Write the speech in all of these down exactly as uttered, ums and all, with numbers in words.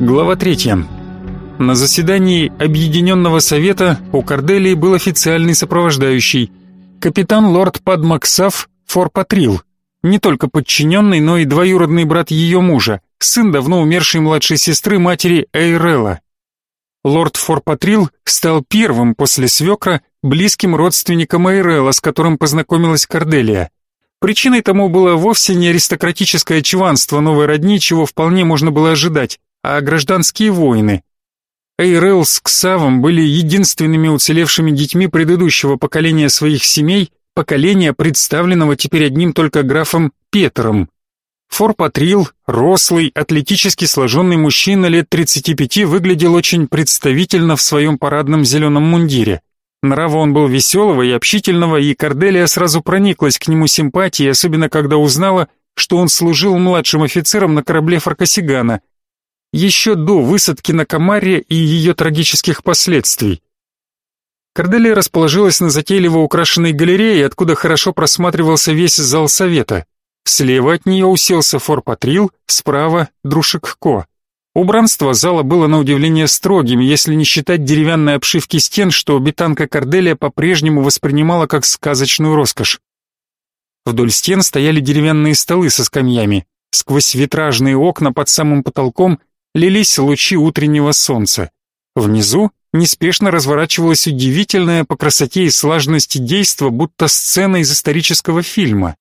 Глава третья. На заседании Объединенного Совета у Корделии был официальный сопровождающий, капитан лорд Падмаксав Фор-Патрил, не только подчиненный, но и двоюродный брат ее мужа, сын давно умершей младшей сестры матери Эйрелла. Лорд Фор-Патрил стал первым после свекра близким родственником Эйрелла, с которым познакомилась Корделия. Причиной тому было вовсе не аристократическое чванство новой родни, чего вполне можно было ожидать, а гражданские войны. Эйрелл с Ксавом были единственными уцелевшими детьми предыдущего поколения своих семей, поколения, представленного теперь одним только графом Петером. Фор-Патрил, рослый, атлетически сложенный мужчина лет тридцати пяти, выглядел очень представительно в своем парадном зеленом мундире. Нрава он был веселого и общительного, и Корделия сразу прониклась к нему симпатией, особенно когда узнала, что он служил младшим офицером на корабле Фаркасигана, еще до высадки на Камарре и ее трагических последствий. Корделия расположилась на затейливо украшенной галерее, откуда хорошо просматривался весь зал совета. Слева от нее уселся Фор-Патрил, справа — Друшик-Ко. Убранство зала было на удивление строгим, если не считать деревянной обшивки стен, что обитанка Корделия по-прежнему воспринимала как сказочную роскошь. Вдоль стен стояли деревянные столы со скамьями. Сквозь витражные окна под самым потолком лились лучи утреннего солнца. Внизу неспешно разворачивалось удивительное по красоте и слаженности действо, будто сцена из исторического фильма.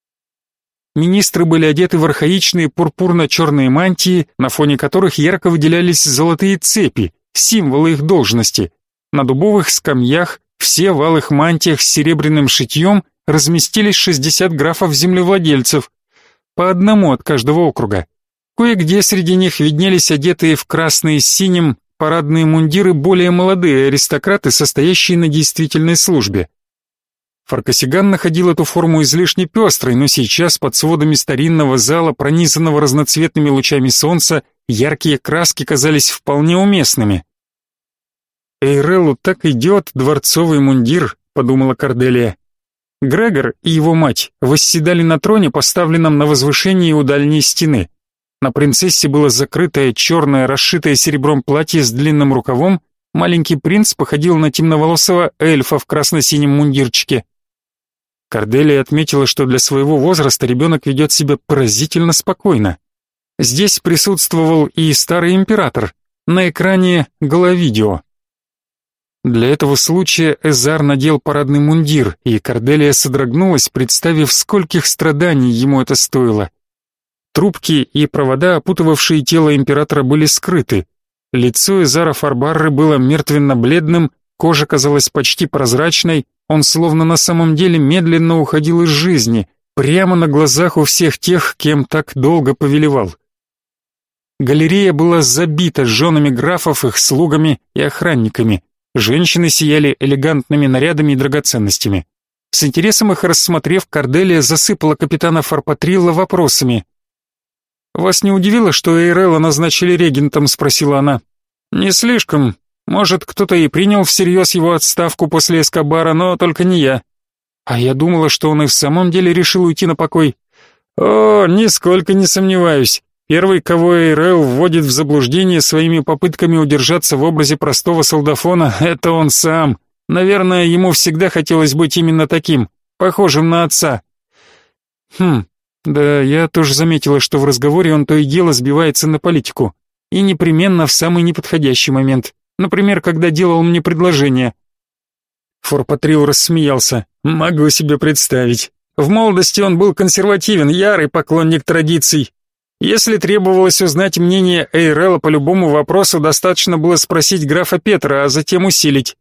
Министры были одеты в архаичные пурпурно-черные мантии, на фоне которых ярко выделялись золотые цепи, символы их должности. На дубовых скамьях, все в алых мантиях с серебряным шитьем, разместились шестьдесят графов-землевладельцев, по одному от каждого округа. Кое-где среди них виднелись одетые в красный с синим парадные мундиры более молодые аристократы, состоящие на действительной службе. Фаркасиган находил эту форму излишне пестрой, но сейчас под сводами старинного зала, пронизанного разноцветными лучами солнца, яркие краски казались вполне уместными. «Эйреллу так идет дворцовый мундир», — подумала Корделия. Грегор и его мать восседали на троне, поставленном на возвышении у дальней стены. На принцессе было закрытое черное, расшитое серебром платье с длинным рукавом, маленький принц походил на темноволосого эльфа в красно-синем мундирчике. Корделия отметила, что для своего возраста ребенок ведет себя поразительно спокойно. Здесь присутствовал и старый император, на экране головидео. Для этого случая Эзар надел парадный мундир, и Корделия содрогнулась, представив, скольких страданий ему это стоило. Трубки и провода, опутывавшие тело императора, были скрыты. Лицо Эзара Фарбарры было мертвенно-бледным, кожа казалась почти прозрачной, он словно на самом деле медленно уходил из жизни, прямо на глазах у всех тех, кем так долго повелевал. Галерея была забита женами графов, их слугами и охранниками. Женщины сияли элегантными нарядами и драгоценностями. С интересом их рассмотрев, Корделия засыпала капитана Фор-Патрила вопросами. «Вас не удивило, что Эйрелла назначили регентом?» — спросила она. «Не слишком. Может, кто-то и принял всерьез его отставку после Эскобара, но только не я. А я думала, что он и в самом деле решил уйти на покой. О, нисколько не сомневаюсь. Первый, кого Эйрелл вводит в заблуждение своими попытками удержаться в образе простого солдафона, это он сам. Наверное, ему всегда хотелось быть именно таким, похожим на отца». «Хм, да, я тоже заметила, что в разговоре он то и дело сбивается на политику. И непременно в самый неподходящий момент. Например, когда делал мне предложение». Фор-Патрил рассмеялся. «Могу себе представить. В молодости он был консервативен, ярый поклонник традиций. Если требовалось узнать мнение Эйрелла по любому вопросу, достаточно было спросить графа Петра, а затем усилить.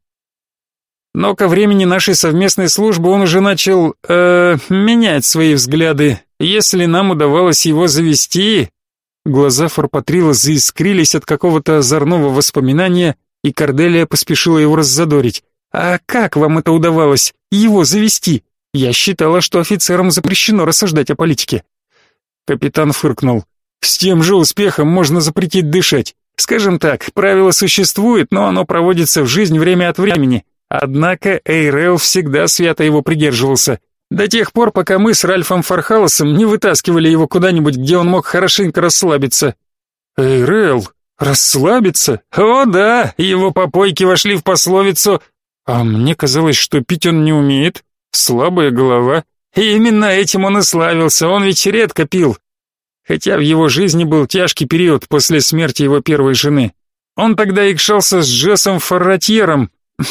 Но ко времени нашей совместной службы он уже начал, э, менять свои взгляды. Если нам удавалось его завести...» Глаза Фор-Патрила заискрились от какого-то озорного воспоминания, и Корделия поспешила его раззадорить. «А как вам это удавалось, его завести? Я считала, что офицерам запрещено рассуждать о политике». Капитан фыркнул. «С тем же успехом можно запретить дышать. Скажем так, правило существует, но оно проводится в жизнь время от времени. Однако Эйрелл всегда свято его придерживался. До тех пор, пока мы с Ральфом Фархалосом не вытаскивали его куда-нибудь, где он мог хорошенько расслабиться». «Эйрелл, Расслабиться? О да, его попойки вошли в пословицу. А мне казалось, что пить он не умеет. Слабая голова. И именно этим он и славился, он ведь редко пил. Хотя в его жизни был тяжкий период после смерти его первой жены. Он тогда икшался с Джессом Форратьером.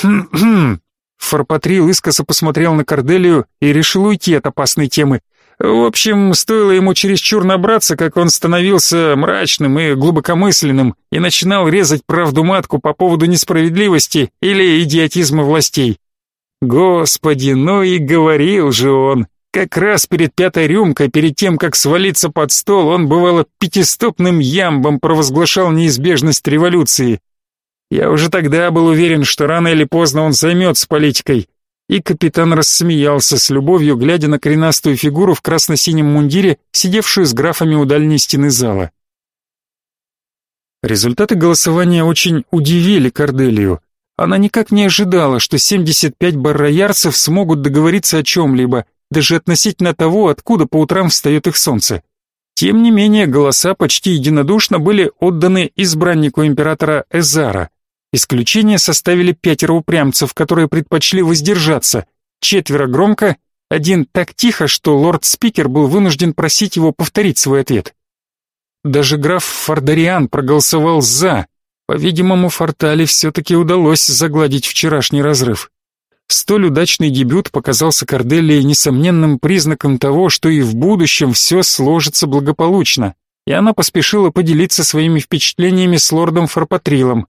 Форпатрил искоса посмотрел на Корделию и решил уйти от опасной темы. В общем, стоило ему чересчур набраться, как он становился мрачным и глубокомысленным и начинал резать правду матку по поводу несправедливости или идиотизма властей. Господи, ну и говорил же он. Как раз перед пятой рюмкой, перед тем, как свалиться под стол, он, бывало, пятистопным ямбом провозглашал неизбежность революции. Я уже тогда был уверен, что рано или поздно он займется политикой. И капитан рассмеялся с любовью, глядя на коренастую фигуру в красно-синем мундире, сидевшую с графами у дальней стены зала. Результаты голосования очень удивили Корделию. Она никак не ожидала, что семьдесят пять барроярцев смогут договориться о чем-либо, даже относительно того, откуда по утрам встает их солнце. Тем не менее, голоса почти единодушно были отданы избраннику императора Эзара. Исключение составили пятеро упрямцев, которые предпочли воздержаться, четверо громко, один так тихо, что лорд-спикер был вынужден просить его повторить свой ответ. Даже граф Фордариан проголосовал «за». По-видимому, Фортали все-таки удалось загладить вчерашний разрыв. Столь удачный дебют показался Корделии несомненным признаком того, что и в будущем все сложится благополучно, и она поспешила поделиться своими впечатлениями с лордом Форпатрилом.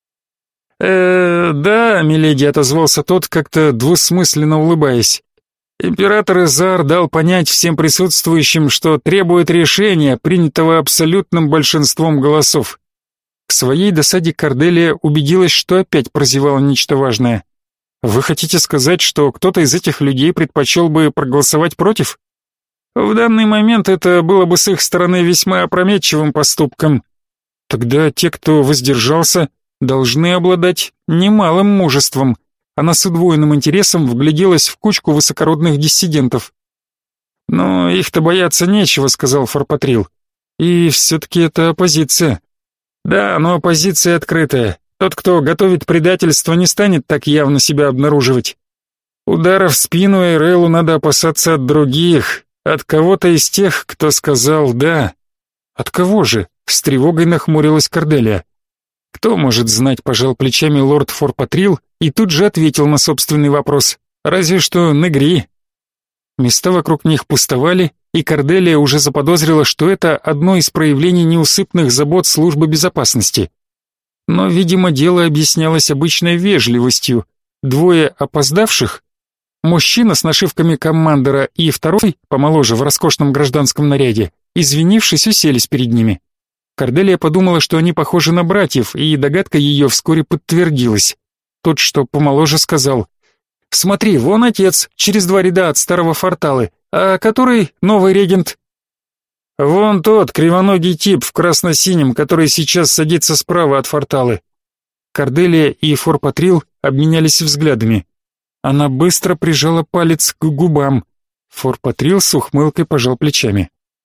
«Э, да, миледи», — отозвался тот, как-то двусмысленно улыбаясь. Император Эзар дал понять всем присутствующим, что требует решения, принятого абсолютным большинством голосов. К своей досаде Корделия убедилась, что опять прозевала нечто важное. «Вы хотите сказать, что кто-то из этих людей предпочел бы проголосовать против?» «В данный момент это было бы с их стороны весьма опрометчивым поступком. Тогда те, кто воздержался, должны обладать немалым мужеством». Она с удвоенным интересом вгляделась в кучку высокородных диссидентов. «Но их-то бояться нечего», — сказал Форпатрил. «И все-таки это оппозиция». «Да, но оппозиция открытая. Тот, кто готовит предательство, не станет так явно себя обнаруживать. Удара в спину Эйрелу надо опасаться от других, от кого-то из тех, кто сказал «да». «От кого же?» — с тревогой нахмурилась Корделия. «Кто может знать», — пожал плечами лорд Форпатрил и тут же ответил на собственный вопрос. «Разве что Негри». Места вокруг них пустовали, и Корделия уже заподозрила, что это одно из проявлений неусыпных забот службы безопасности. Но, видимо, дело объяснялось обычной вежливостью. Двое опоздавших, мужчина с нашивками командора и второй, помоложе, в роскошном гражданском наряде, извинившись, уселись перед ними. Корделия подумала, что они похожи на братьев, и догадка ее вскоре подтвердилась. Тот, что помоложе, сказал: «Смотри, вон отец, через два ряда от старого Форталы, а который новый регент?» «Вон тот кривоногий тип в красно-синем, который сейчас садится справа от Форталы». Корделия и Форпатрил обменялись взглядами. Она быстро прижала палец к губам. Форпатрил с ухмылкой пожал плечами.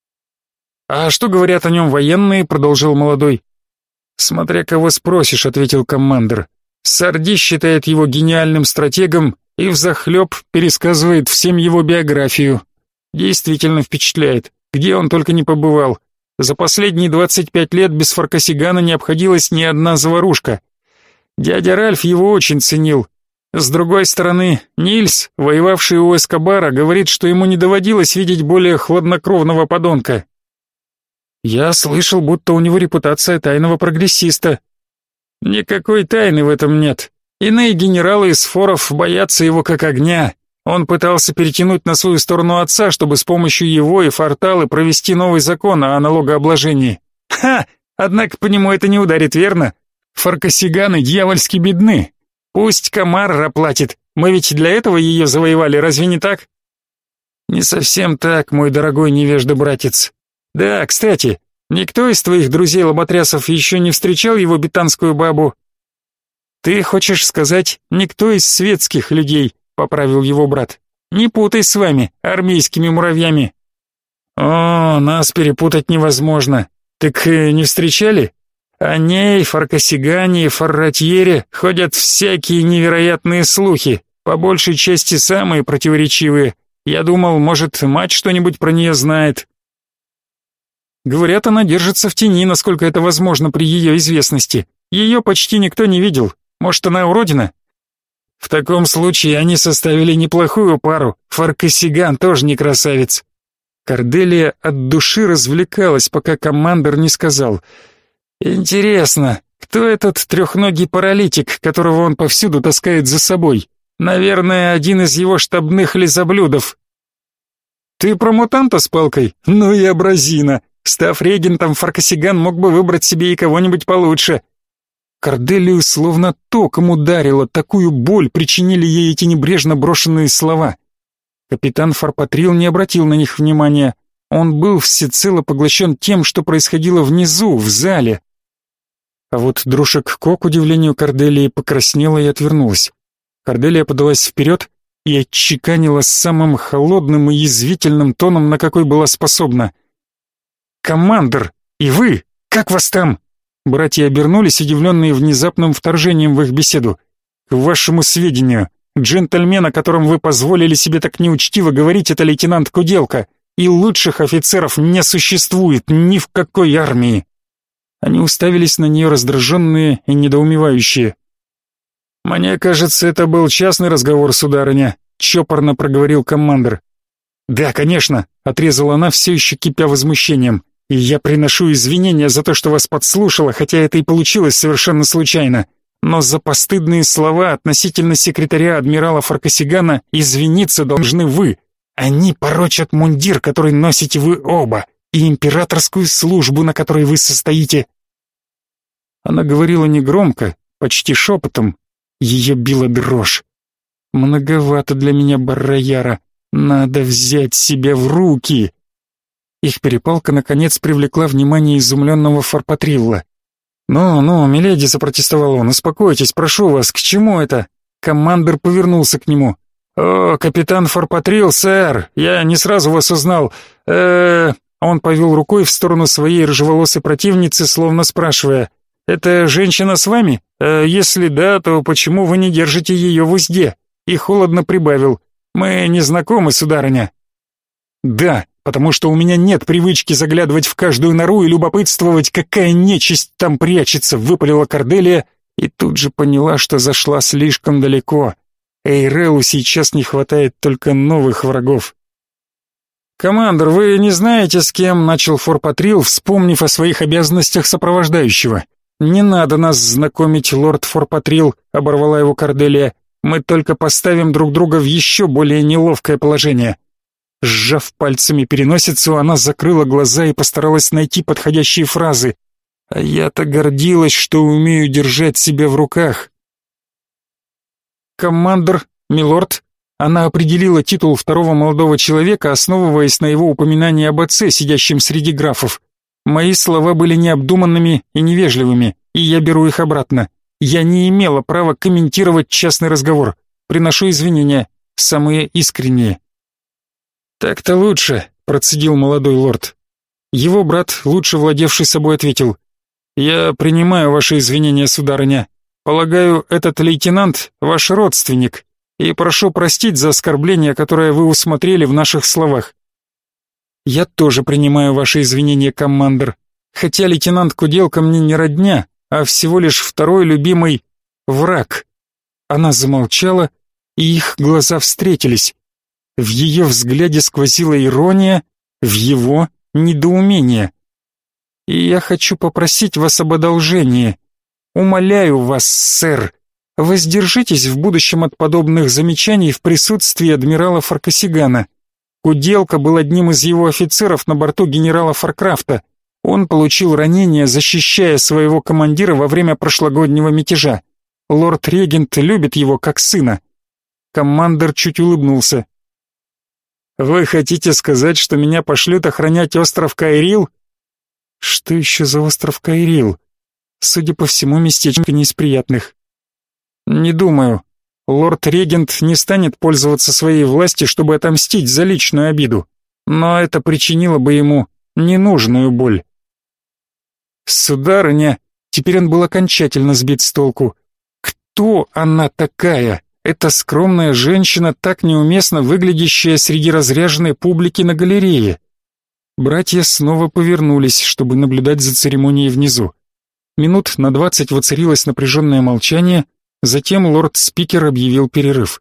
«А что говорят о нем военные?» — продолжил молодой. «Смотря кого спросишь», — ответил командир. «Сарди считает его гениальным стратегом и взахлеб пересказывает всем его биографию. Действительно впечатляет, где он только не побывал. За последние двадцать пять лет без Фаркасигана не обходилась ни одна заварушка. Дядя Ральф его очень ценил. С другой стороны, Нильс, воевавший у Эскобара, говорит, что ему не доводилось видеть более хладнокровного подонка. Я слышал, будто у него репутация тайного прогрессиста. Никакой тайны в этом нет. Иные генералы из форов боятся его как огня. Он пытался перетянуть на свою сторону отца, чтобы с помощью его и Форталы провести новый закон о налогообложении. Ха! Однако по нему это не ударит, верно? Фаркасиганы дьявольски бедны. Пусть Камарра платит. Мы ведь для этого ее завоевали, разве не так? Не совсем так, мой дорогой невежда-братец. Да, кстати, никто из твоих друзей-лоботрясов еще не встречал его бетанскую бабу? Ты хочешь сказать, никто из светских людей, поправил его брат. Не путай с вами, армейскими муравьями. О, нас перепутать невозможно. Так не встречали? О ней, Фаркасигане и Фарратьере ходят всякие невероятные слухи, по большей части самые противоречивые. Я думал, может, мать что-нибудь про нее знает. Говорят, она держится в тени, насколько это возможно при ее известности. Ее почти никто не видел. Может, она уродина? В таком случае они составили неплохую пару. Фаркасиган тоже не красавец. Корделия от души развлекалась, пока командир не сказал: «Интересно, кто этот трехногий паралитик, которого он повсюду таскает за собой? Наверное, один из его штабных лизоблюдов». «Ты про мутанта с палкой? Ну и абразина. Став регентом, Фаркасиган мог бы выбрать себе и кого-нибудь получше». Корделию словно током ударило, такую боль причинили ей эти небрежно брошенные слова. Капитан Фарпатрил не обратил на них внимания. Он был всецело поглощен тем, что происходило внизу, в зале. А вот Друшек Ко, к удивлению Корделии, покраснела и отвернулась. Корделия подалась вперед и отчеканила самым холодным и язвительным тоном, на какой была способна: «Командор, и вы, как вас там?» Братья обернулись, удивленные внезапным вторжением в их беседу. «К вашему сведению, джентльмен, о котором вы позволили себе так неучтиво говорить, это лейтенант Куделка, и лучших офицеров не существует ни в какой армии». Они уставились на нее раздраженные и недоумевающие. «Мне кажется, это был частный разговор, сударыня», — чопорно проговорил командир. «Да, конечно», — отрезала она, все еще кипя возмущением. «И я приношу извинения за то, что вас подслушала, хотя это и получилось совершенно случайно. Но за постыдные слова относительно секретаря адмирала Фаркасигана извиниться должны вы. Они порочат мундир, который носите вы оба, и императорскую службу, на которой вы состоите». Она говорила негромко, почти шепотом. Ее била дрожь. «Многовато для меня, Барраяра. Надо взять себя в руки». Их перепалка, наконец, привлекла внимание изумленного Фарпатрилла. «Ну, ну, миледи», — запротестовал он, — «успокойтесь, прошу вас, к чему это?» Командир повернулся к нему. «О, капитан Фарпатрил, сэр, я не сразу вас узнал. э Он повел рукой в сторону своей рыжеволосой противницы, словно спрашивая: «Эта женщина с вами? Э, если да, то почему вы не держите ее в узде?» И холодно прибавил: «Мы не знакомы, сударыня». «Да, потому что у меня нет привычки заглядывать в каждую нору и любопытствовать, какая нечисть там прячется», — выпалила Корделия и тут же поняла, что зашла слишком далеко. Эйрелу сейчас не хватает только новых врагов. «Командор, вы не знаете, с кем?» — начал Форпатрил, вспомнив о своих обязанностях сопровождающего. «Не надо нас знакомить, лорд Форпатрил», — оборвала его Корделия. «Мы только поставим друг друга в еще более неловкое положение». Сжав пальцами переносицу, она закрыла глаза и постаралась найти подходящие фразы. «А я-то гордилась, что умею держать себя в руках». «Командор, милорд», она определила титул второго молодого человека, основываясь на его упоминании об отце, сидящем среди графов. «Мои слова были необдуманными и невежливыми, и я беру их обратно. Я не имела права комментировать частный разговор. Приношу извинения, самые искренние». «Так-то лучше», — процедил молодой лорд. Его брат, лучше владевший собой, ответил: «Я принимаю ваши извинения, сударыня. Полагаю, этот лейтенант — ваш родственник, и прошу простить за оскорбление, которое вы усмотрели в наших словах». «Я тоже принимаю ваши извинения, командор, хотя лейтенант Куделка мне не родня, а всего лишь второй любимый враг». Она замолчала, и их глаза встретились. В ее взгляде сквозила ирония, в его — недоумение. «И я хочу попросить вас об одолжении. Умоляю вас, сэр, воздержитесь в будущем от подобных замечаний в присутствии адмирала Фаркасигана. Куделка был одним из его офицеров на борту генерала Фаркрафта. Он получил ранение, защищая своего командира во время прошлогоднего мятежа. Лорд-регент любит его как сына». Командор чуть улыбнулся. «Вы хотите сказать, что меня пошлют охранять остров Кайрил?» «Что еще за остров Кайрил? Судя по всему, местечко не из приятных». «Не думаю. Лорд-регент не станет пользоваться своей властью, чтобы отомстить за личную обиду, но это причинило бы ему ненужную боль». «Сударыня», — Теперь он был окончательно сбит с толку. Кто она такая? Эта скромная женщина, так неуместно выглядящая среди разряженной публики на галерее. Братья снова повернулись, чтобы наблюдать за церемонией внизу. Минут на двадцать воцарилось напряженное молчание, затем лорд-спикер объявил перерыв.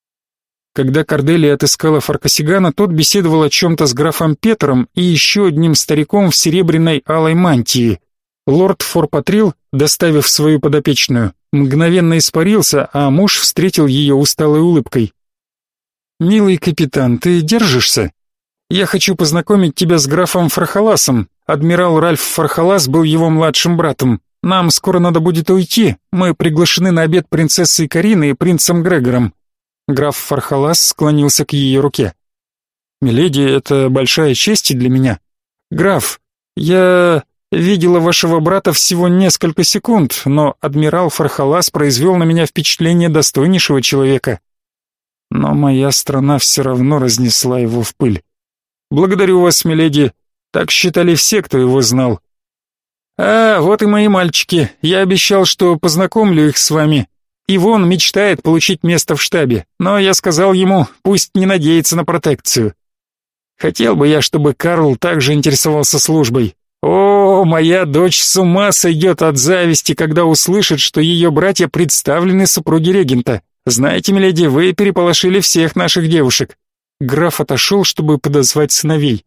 Когда Корделия отыскала Фаркасигана, тот беседовал о чем-то с графом Петром и еще одним стариком в серебряной алой мантии. Лорд Форпатрил, доставив свою подопечную, мгновенно испарился, а муж встретил ее усталой улыбкой. «Милый капитан, ты держишься? Я хочу познакомить тебя с графом Фархаласом. Адмирал Ральф Фархалас был его младшим братом. Нам скоро надо будет уйти. Мы приглашены на обед принцессой Кариной и принцем Грегором». Граф Фархалас склонился к ее руке. «Миледи, это большая честь и для меня. Граф, я видела вашего брата всего несколько секунд, но адмирал Фархалас произвел на меня впечатление достойнейшего человека. Но моя страна все равно разнесла его в пыль. Благодарю вас, миледи, так считали все, кто его знал. А, вот и мои мальчики, я обещал, что познакомлю их с вами. Ивон мечтает получить место в штабе, но я сказал ему, пусть не надеется на протекцию. Хотел бы я, чтобы Карл также интересовался службой. О, моя дочь с ума сойдет от зависти, когда услышит, что ее братья представлены супруге регента. Знаете, миледи, вы переполошили всех наших девушек. Граф отошел, чтобы подозвать сыновей.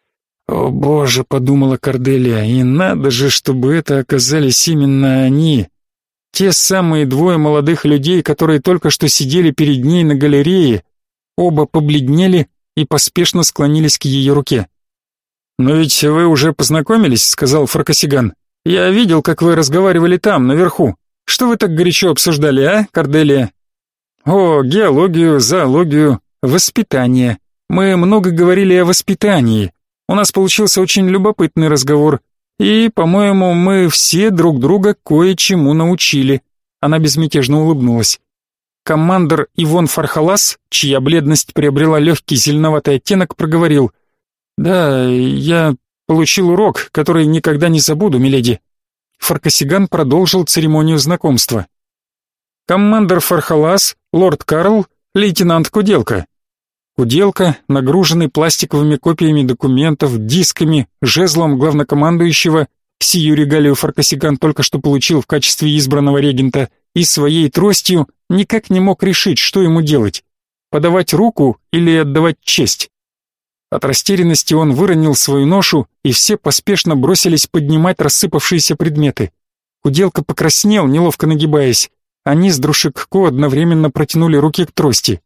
О боже, подумала Корделия, и надо же, чтобы это оказались именно они. Те самые двое молодых людей, которые только что сидели перед ней на галерее, оба побледнели и поспешно склонились к ее руке. «Но ведь вы уже познакомились», — сказал Фаркасиган. «Я видел, как вы разговаривали там, наверху. Что вы так горячо обсуждали, а, Корделия?» «О, геологию, зоологию, воспитание. Мы много говорили о воспитании. У нас получился очень любопытный разговор. И, по-моему, мы все друг друга кое-чему научили». Она безмятежно улыбнулась. Коммандор Ивон Фархалас, чья бледность приобрела легкий зеленоватый оттенок, проговорил: «Да, я получил урок, который никогда не забуду, миледи». Фаркасиган продолжил церемонию знакомства. «Коммандор Фархалас, лорд Карл, лейтенант Куделка». Куделка, нагруженный пластиковыми копиями документов, дисками, жезлом главнокомандующего, сию регалию Фаркасиган только что получил в качестве избранного регента, и своей тростью никак не мог решить, что ему делать: подавать руку или отдавать честь. От растерянности он выронил свою ношу, и все поспешно бросились поднимать рассыпавшиеся предметы. Куделка покраснел, неловко нагибаясь. Они с Друшикко одновременно протянули руки к трости.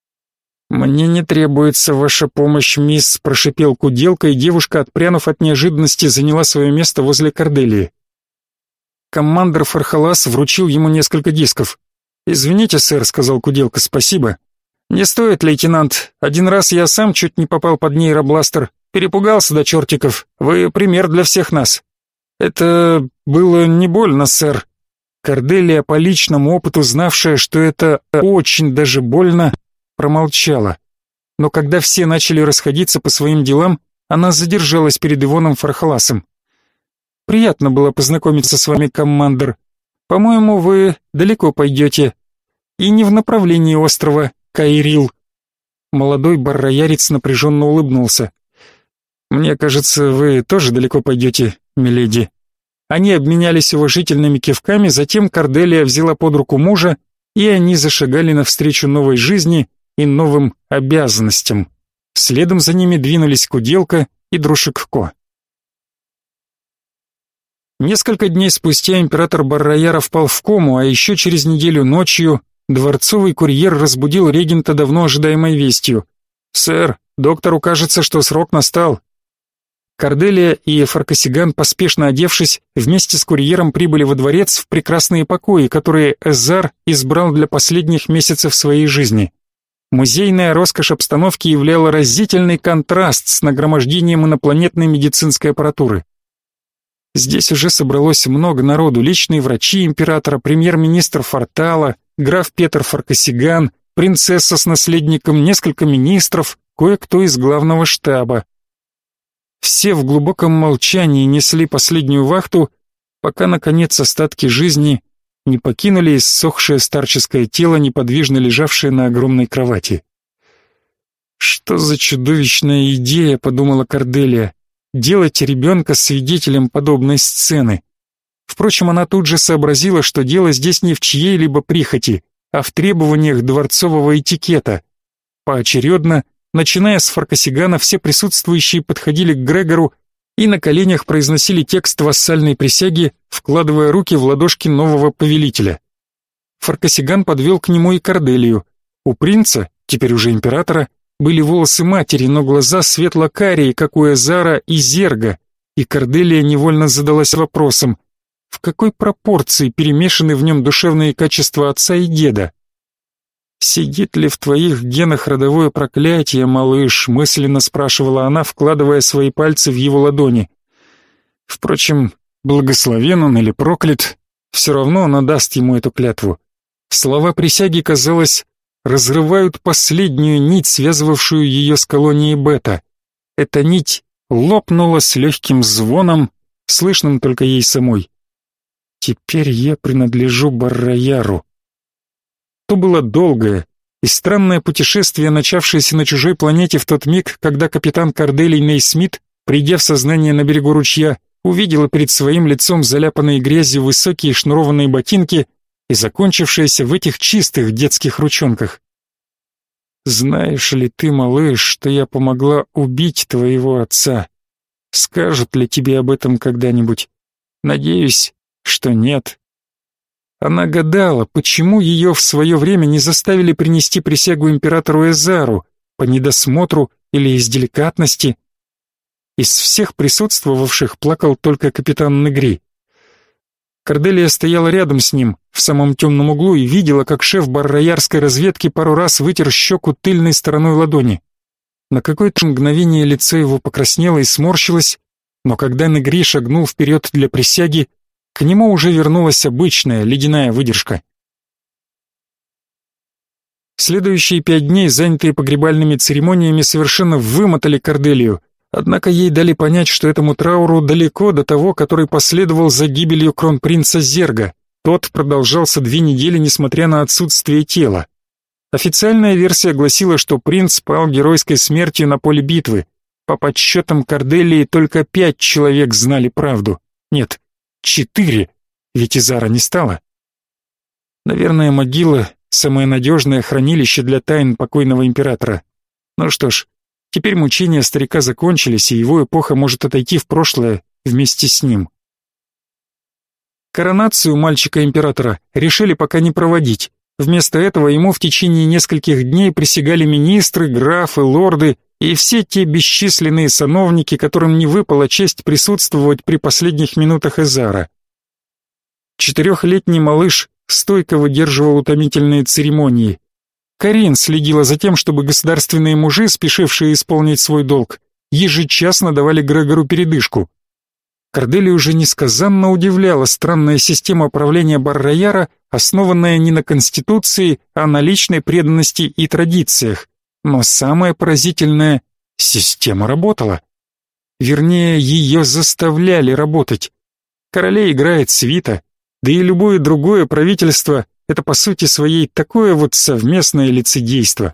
«Мне не требуется ваша помощь, мисс», — прошипел Куделка, и девушка, отпрянув от неожиданности, заняла свое место возле Корделии. Коммандор Фархалас вручил ему несколько дисков. «Извините, сэр», — сказал Куделка, — «спасибо». «Не стоит, лейтенант. Один раз я сам чуть не попал под нейробластер. Перепугался до чертиков. Вы пример для всех нас». «Это было не больно, сэр». Корделия, по личному опыту знавшая, что это очень даже больно, промолчала. Но когда все начали расходиться по своим делам, она задержалась перед Ивоном Фархаласом. «Приятно было познакомиться с вами, коммандор. По-моему, вы далеко пойдете. И не в направлении острова Кайрил». Молодой барроярец напряженно улыбнулся. «Мне кажется, вы тоже далеко пойдете, миледи». Они обменялись уважительными кивками, затем Корделия взяла под руку мужа, и они зашагали навстречу новой жизни и новым обязанностям. Следом за ними двинулись Куделка и Друшикко. Несколько дней спустя император Барраяра впал в кому, а еще через неделю ночью дворцовый курьер разбудил регента давно ожидаемой вестью. «Сэр, доктору кажется, что срок настал». Корделия и Фаркасиган, поспешно одевшись, вместе с курьером прибыли во дворец в прекрасные покои, которые Эзар избрал для последних месяцев своей жизни. Музейная роскошь обстановки являла разительный контраст с нагромождением инопланетной медицинской аппаратуры. Здесь уже собралось много народу: личные врачи императора, премьер-министр Фортала, граф Петр Фаркасиган, принцесса с наследником, несколько министров, кое-кто из главного штаба. Все в глубоком молчании несли последнюю вахту, пока, наконец, остатки жизни не покинули иссохшее старческое тело, неподвижно лежавшее на огромной кровати. «Что за чудовищная идея», — подумала Корделия, — «делать ребенка свидетелем подобной сцены». Впрочем, она тут же сообразила, что дело здесь не в чьей-либо прихоти, а в требованиях дворцового этикета. Поочередно, начиная с Фаркасигана, все присутствующие подходили к Грегору и на коленях произносили текст вассальной присяги, вкладывая руки в ладошки нового повелителя. Фаркасиган подвел к нему и Корделию. У принца, теперь уже императора, были волосы матери, но глаза светло-карие, как у Эзара и Зерга, и Корделия невольно задалась вопросом, в какой пропорции перемешаны в нем душевные качества отца и деда? «Сидит ли в твоих генах родовое проклятие, малыш?» — мысленно спрашивала она, вкладывая свои пальцы в его ладони. Впрочем, благословен он или проклят, все равно она даст ему эту клятву. Слова присяги, казалось, разрывают последнюю нить, связывавшую ее с колонией Бета. Эта нить лопнула с легким звоном, слышным только ей самой. «Теперь я принадлежу Барраяру». То было долгое и странное путешествие, начавшееся на чужой планете в тот миг, когда капитан Корделий Нейсмит, придя в сознание на берегу ручья, увидела перед своим лицом заляпанные грязью высокие шнурованные ботинки и закончившееся в этих чистых детских ручонках. «Знаешь ли ты, малыш, что я помогла убить твоего отца? Скажут ли тебе об этом когда-нибудь? Надеюсь, что нет». Она гадала, почему ее в свое время не заставили принести присягу императору Эзару, по недосмотру или из деликатности. Из всех присутствовавших плакал только капитан Негри. Корделия стояла рядом с ним, в самом темном углу, и видела, как шеф барраярской разведки пару раз вытер щеку тыльной стороной ладони. На какое-то мгновение лицо его покраснело и сморщилось, но когда Негри шагнул вперед для присяги, к нему уже вернулась обычная ледяная выдержка. Следующие пять дней, занятые погребальными церемониями, совершенно вымотали Корделию, однако ей дали понять, что этому трауру далеко до того, который последовал за гибелью кронпринца Зерга. Тот продолжался две недели, несмотря на отсутствие тела. Официальная версия гласила, что принц пал геройской смертью на поле битвы. По подсчетам Корделии только пять человек знали правду. Нет, четыре, ведь Изара не стало. Наверное, могила — самое надежное хранилище для тайн покойного императора. Ну что ж, теперь мучения старика закончились, и его эпоха может отойти в прошлое вместе с ним. Коронацию мальчика-императора решили пока не проводить. Вместо этого ему в течение нескольких дней присягали министры, графы, лорды и все те бесчисленные сановники, которым не выпала честь присутствовать при последних минутах Эзара. Четырехлетний малыш стойко выдерживал утомительные церемонии. Карин следила за тем, чтобы государственные мужи, спешившие исполнить свой долг, ежечасно давали Грегору передышку. Корделию уже несказанно удивляла странная система управления Барраяра, основанная не на конституции, а на личной преданности и традициях. Но самое поразительное — система работала. Вернее, ее заставляли работать. Королей играет свита, да и любое другое правительство — это по сути своей такое вот совместное лицедейство.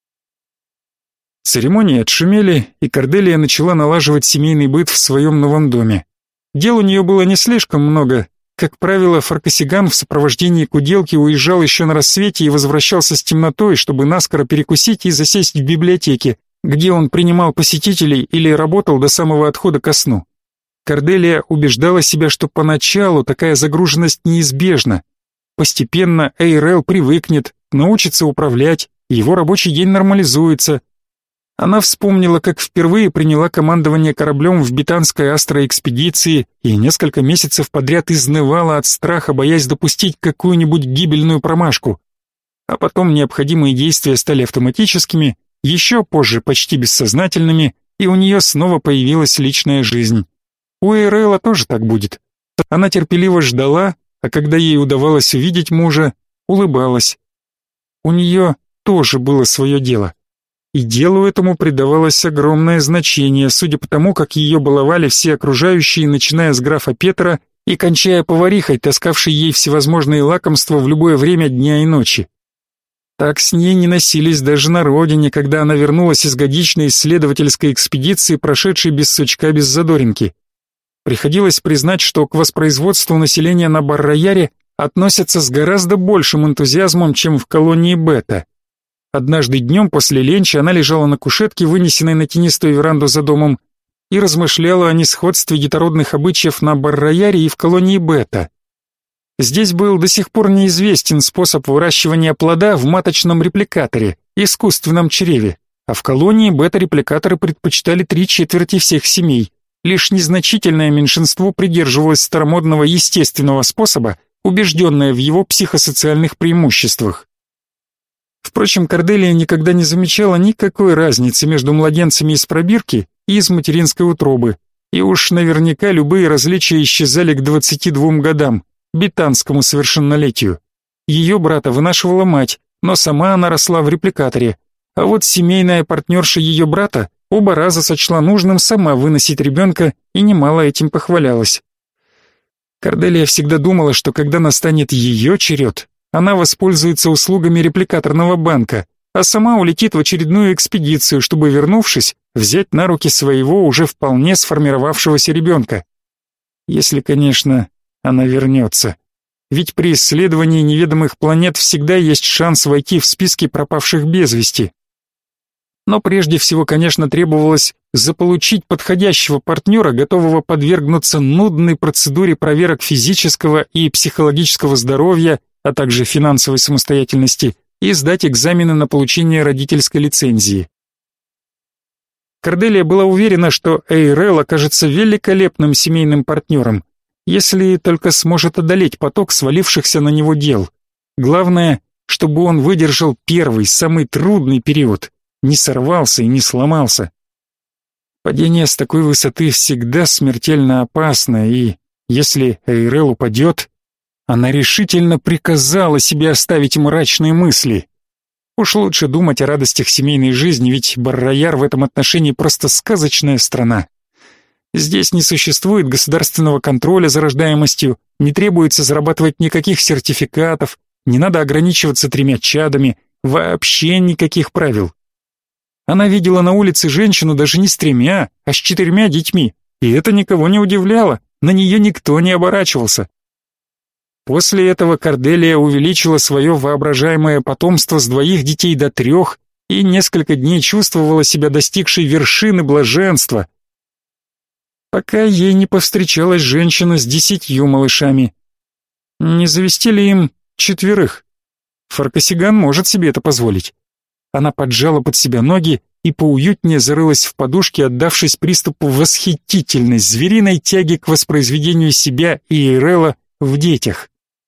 Церемонии отшумели, и Корделия начала налаживать семейный быт в своем новом доме. Дел у нее было не слишком много. Как правило, Фаркасиган в сопровождении куделки уезжал еще на рассвете и возвращался с темнотой, чтобы наскоро перекусить и засесть в библиотеке, где он принимал посетителей или работал до самого отхода ко сну. Корделия убеждала себя, что поначалу такая загруженность неизбежна. Постепенно Эйрел привыкнет, научится управлять, и его рабочий день нормализуется. Она вспомнила, как впервые приняла командование кораблем в бетанской астроэкспедиции и несколько месяцев подряд изнывала от страха, боясь допустить какую-нибудь гибельную промашку. А потом необходимые действия стали автоматическими, еще позже почти бессознательными, и у нее снова появилась личная жизнь. У Эйрела тоже так будет. Она терпеливо ждала, а когда ей удавалось увидеть мужа, улыбалась. У нее тоже было свое дело. И делу этому придавалось огромное значение, судя по тому, как ее баловали все окружающие, начиная с графа Петра и кончая поварихой, таскавшей ей всевозможные лакомства в любое время дня и ночи. Так с ней не носились даже на родине, когда она вернулась из годичной исследовательской экспедиции, прошедшей без сучка, без задоринки. Приходилось признать, что к воспроизводству населения на Бар-Рояре относятся с гораздо большим энтузиазмом, чем в колонии Бета. Однажды днем после ленча она лежала на кушетке, вынесенной на тенистую веранду за домом, и размышляла о несходстве детородных обычаев на Бар-Рояре и в колонии Бета. Здесь был до сих пор неизвестен способ выращивания плода в маточном репликаторе, искусственном чреве, а в колонии бета-репликаторы предпочитали три четверти всех семей. Лишь незначительное меньшинство придерживалось старомодного естественного способа, убежденное в его психосоциальных преимуществах. Впрочем, Корделия никогда не замечала никакой разницы между младенцами из пробирки и из материнской утробы, и уж наверняка любые различия исчезали к двадцати двум годам, бетанскому совершеннолетию. Ее брата вынашивала мать, но сама она росла в репликаторе, а вот семейная партнерша ее брата оба раза сочла нужным сама выносить ребенка и немало этим похвалялась. Корделия всегда думала, что когда настанет ее черед, она воспользуется услугами репликаторного банка, а сама улетит в очередную экспедицию, чтобы, вернувшись, взять на руки своего уже вполне сформировавшегося ребенка. Если, конечно, она вернется. Ведь при исследовании неведомых планет всегда есть шанс войти в списки пропавших без вести. Но прежде всего, конечно, требовалось заполучить подходящего партнера, готового подвергнуться нудной процедуре проверок физического и психологического здоровья, а также финансовой самостоятельности, и сдать экзамены на получение родительской лицензии. Корделия была уверена, что Эйрел окажется великолепным семейным партнером, если только сможет одолеть поток свалившихся на него дел. Главное, чтобы он выдержал первый, самый трудный период, не сорвался и не сломался. Падение с такой высоты всегда смертельно опасно, и если Эйрел упадет, она решительно приказала себе оставить мрачные мысли. Уж лучше думать о радостях семейной жизни, ведь Бар-Рояр в этом отношении просто сказочная страна. Здесь не существует государственного контроля за рождаемостью, не требуется зарабатывать никаких сертификатов, не надо ограничиваться тремя чадами, вообще никаких правил. Она видела на улице женщину даже не с тремя, а с четырьмя детьми, и это никого не удивляло, на нее никто не оборачивался. После этого Корделия увеличила свое воображаемое потомство с двоих детей до трех и несколько дней чувствовала себя достигшей вершины блаженства, пока ей не повстречалась женщина с десятью малышами. Не завести ли им четверых? Фаркасиган может себе это позволить. Она поджала под себя ноги и поуютнее зарылась в подушке, отдавшись приступу восхитительной звериной тяги к воспроизведению себя и Эйрела в детях.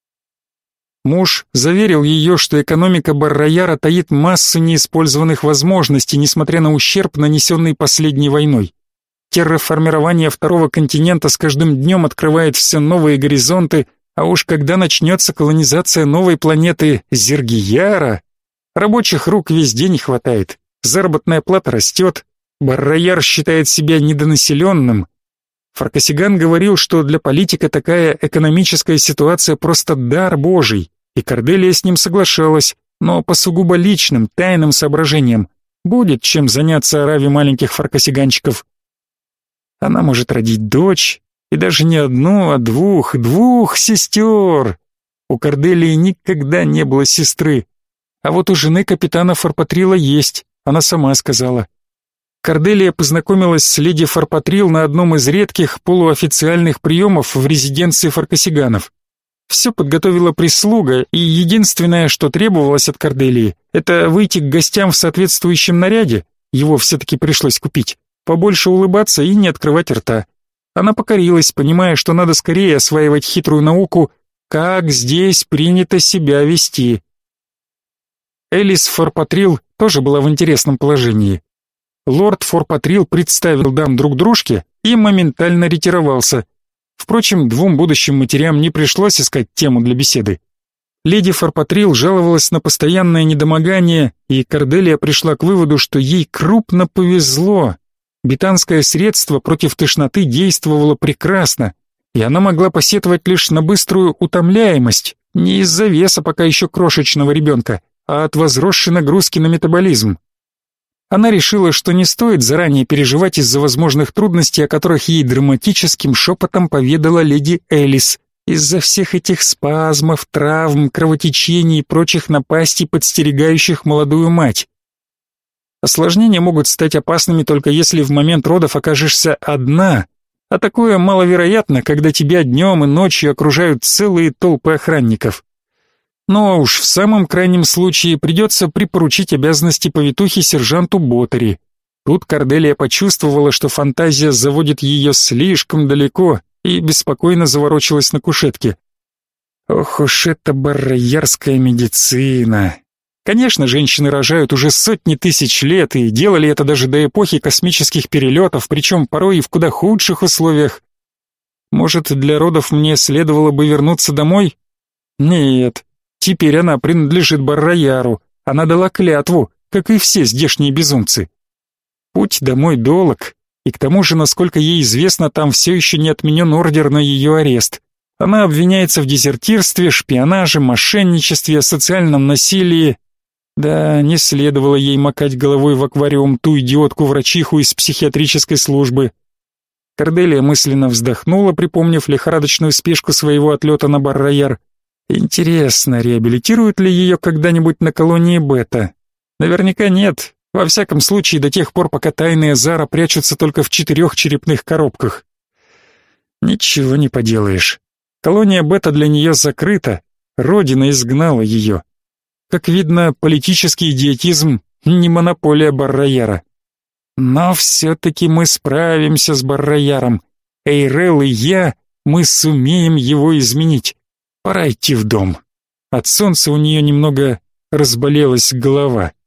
Муж заверил ее, что экономика Бар-Рояра таит массу неиспользованных возможностей, несмотря на ущерб, нанесенный последней войной. Терраформирование второго континента с каждым днем открывает все новые горизонты, а уж когда начнется колонизация новой планеты Зергияра, рабочих рук везде не хватает, заработная плата растет, Бар-Рояр считает себя недонаселенным. Фаркасиган говорил, что для политика такая экономическая ситуация просто дар Божий, и Корделия с ним соглашалась, но по сугубо личным, тайным соображениям. Будет чем заняться ораве маленьких фаркасиганчиков. Она может родить дочь, и даже не одну, а двух, двух сестер. У Корделии никогда не было сестры, а вот у жены капитана Форпатрила есть, она сама сказала. Корделия познакомилась с леди Форпатрил на одном из редких полуофициальных приемов в резиденции фаркасиганов. Все подготовила прислуга, и единственное, что требовалось от Корделии, это выйти к гостям в соответствующем наряде, его все-таки пришлось купить, побольше улыбаться и не открывать рта. Она покорилась, понимая, что надо скорее осваивать хитрую науку, как здесь принято себя вести. Элис Форпатрил тоже была в интересном положении. Лорд Форпатрил представил дам друг дружке и моментально ретировался. Впрочем, двум будущим матерям не пришлось искать тему для беседы. Леди Форпатрил жаловалась на постоянное недомогание, и Корделия пришла к выводу, что ей крупно повезло. Бетанское средство против тошноты действовало прекрасно, и она могла посетовать лишь на быструю утомляемость, не из-за веса пока еще крошечного ребенка, а от возросшей нагрузки на метаболизм. Она решила, что не стоит заранее переживать из-за возможных трудностей, о которых ей драматическим шепотом поведала леди Элис, из-за всех этих спазмов, травм, кровотечений и прочих напастей, подстерегающих молодую мать. Осложнения могут стать опасными только если в момент родов окажешься одна, а такое маловероятно, когда тебя днем и ночью окружают целые толпы охранников. Но уж в самом крайнем случае придется припоручить обязанности повитухи сержанту Боттери. Тут Корделия почувствовала, что фантазия заводит ее слишком далеко, и беспокойно заворочилась на кушетке. Ох уж эта барроярская медицина! Конечно, женщины рожают уже сотни тысяч лет и делали это даже до эпохи космических перелетов, причем порой и в куда худших условиях. Может, для родов мне следовало бы вернуться домой? Нет. Теперь она принадлежит Баррояру, она дала клятву, как и все здешние безумцы. Путь домой долг, и к тому же, насколько ей известно, там все еще не отменен ордер на ее арест. Она обвиняется в дезертирстве, шпионаже, мошенничестве, социальном насилии. Да, не следовало ей макать головой в аквариум ту идиотку-врачиху из психиатрической службы. Корделия мысленно вздохнула, припомнив лихорадочную спешку своего отлета на Баррояр. Интересно, реабилитируют ли ее когда-нибудь на колонии Бета? Наверняка нет, во всяком случае до тех пор, пока тайные Зара прячутся только в четырех черепных коробках. Ничего не поделаешь. Колония Бета для нее закрыта, Родина изгнала ее. Как видно, политический идиотизм не монополия Баррояра. Но все-таки мы справимся с Баррояром. Эйрел и я, мы сумеем его изменить. Пора идти в дом. От солнца у нее немного разболелась голова.